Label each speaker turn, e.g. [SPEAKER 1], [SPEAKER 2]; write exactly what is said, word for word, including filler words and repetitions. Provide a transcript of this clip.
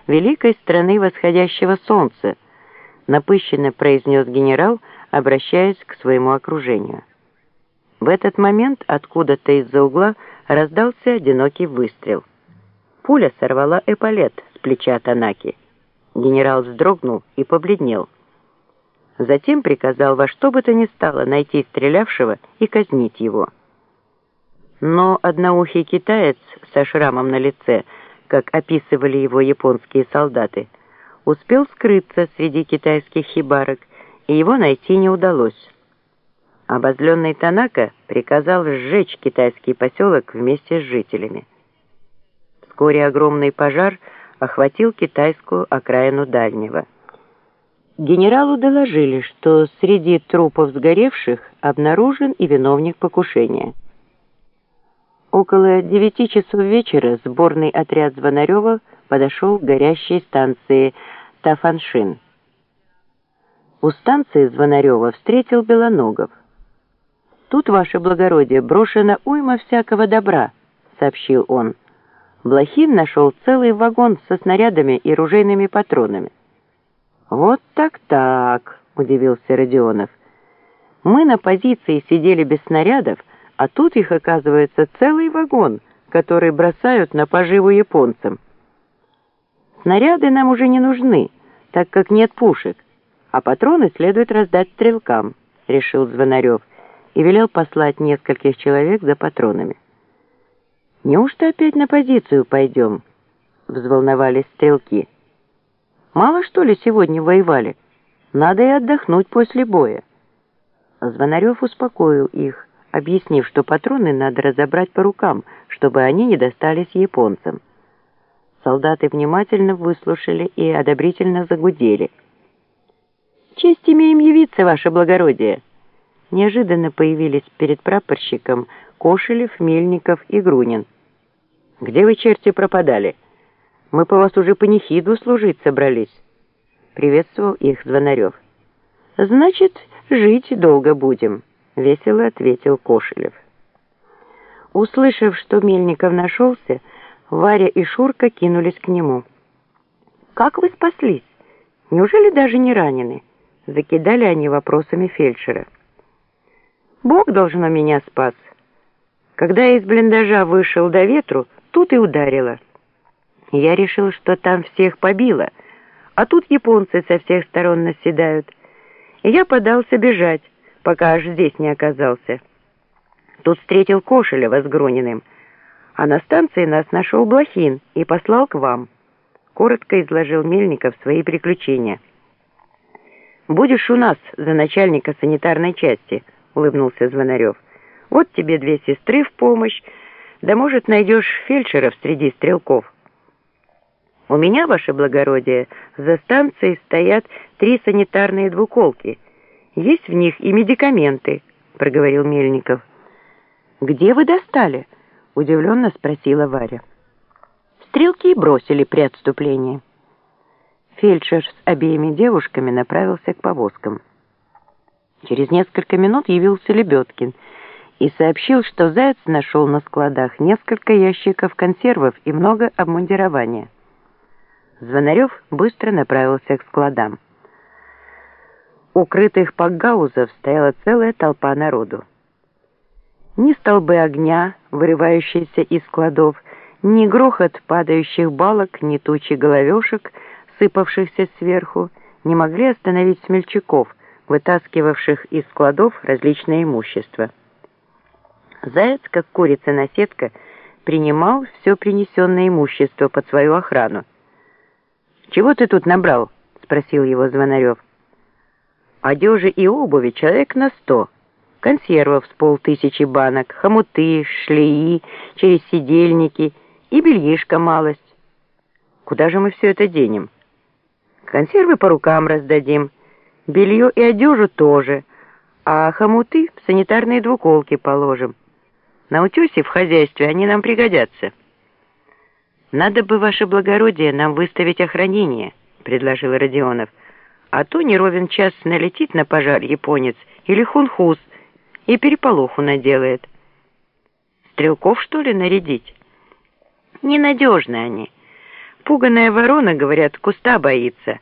[SPEAKER 1] великой страны восходящего солнца, напыщенно произнес генерал, обращаясь к своему окружению. В этот момент откуда-то из-за угла раздался одинокий выстрел. Пуля сорвала эполет с плеча Танаки. Генерал вздрогнул и побледнел. Затем приказал во что бы то ни стало найти стрелявшего и казнить его. Но одноухий китаец со шрамом на лице, как описывали его японские солдаты, успел скрыться среди китайских хибарок, и его найти не удалось. Обозленный Танака приказал сжечь китайский поселок вместе с жителями. Вскоре огромный пожар охватил китайскую окраину Дальнего. Генералу доложили, что среди трупов сгоревших обнаружен и виновник покушения. Около девяти часов вечера сборный отряд Звонарева подошел к горящей станции Тафаншин. У станции Звонарева встретил Белоногов. «Тут, ваше благородие, брошено уйма всякого добра», — сообщил он. Блохин нашел целый вагон со снарядами и ружейными патронами. «Вот так-так», — удивился Родионов. «Мы на позиции сидели без снарядов, а тут их, оказывается, целый вагон, который бросают на поживу японцам. Снаряды нам уже не нужны, так как нет пушек, а патроны следует раздать стрелкам», — решил Звонарев и велел послать нескольких человек за патронами. «Неужто опять на позицию пойдем?» — взволновались стрелки. «Мало, что ли, сегодня воевали? Надо и отдохнуть после боя». Звонарев успокоил их, объяснив, что патроны надо разобрать по рукам, чтобы они не достались японцам. Солдаты внимательно выслушали и одобрительно загудели. «Честь имеем явиться, ваше благородие!» Неожиданно появились перед прапорщиком Кошелев, Мельников и Грунин. «Где вы, черти, пропадали? Мы по вас уже панихиду служить собрались», — приветствовал их Звонарев. «Значит, жить долго будем», — весело ответил Кошелев. Услышав, что Мельников нашелся, Варя и Шурка кинулись к нему. «Как вы спаслись? Неужели даже не ранены?» — закидали они вопросами фельдшера. «Бог, должно, меня спас. Когда я из блиндажа вышел до ветру, тут и ударило. Я решил, что там всех побило, а тут японцы со всех сторон наседают. И я подался бежать, пока аж здесь не оказался. Тут встретил Кошелева с Груниным, а на станции нас нашел Блохин и послал к вам», — коротко изложил Мельников свои приключения. «Будешь у нас за начальника санитарной части», — улыбнулся Звонарев. «Вот тебе две сестры в помощь, да, может, найдешь фельдшеров среди стрелков». «У меня, ваше благородие, за станцией стоят три санитарные двуколки. Есть в них и медикаменты», — проговорил Мельников. «Где вы достали?» — удивленно спросила Варя. «Стрелки бросили при отступлении». Фельдшер с обеими девушками направился к повозкам. Через несколько минут явился Лебедкин и сообщил, что Заяц нашел на складах несколько ящиков консервов и много обмундирования. Звонарев быстро направился к складам. У крытых пакгаузов стояла целая толпа народу. Ни столбы огня, вырывающиеся из складов, ни грохот падающих балок, ни тучи головешек, сыпавшихся сверху, не могли остановить смельчаков, вытаскивавших из складов различное имущество. Заяц, как курица-наседка, принимал все принесенное имущество под свою охрану. «Чего ты тут набрал?» — спросил его Звонарев. «Одежи и обуви человек на сто, консервов с полтысячи банок, хомуты, шлеи, через сидельники и бельишко малость. Куда же мы все это денем? Консервы по рукам раздадим, белье и одежу тоже, а хомуты в санитарные двуколки положим. На утесе в хозяйстве они нам пригодятся». «Надо бы, ваше благородие, нам выставить охранение», — предложил Родионов. «А то не ровен час налетит на пожар японец или хунхуз и переполоху наделает». «Стрелков, что ли, нарядить?» «Ненадежны они. Пуганая ворона, говорят, куста боится.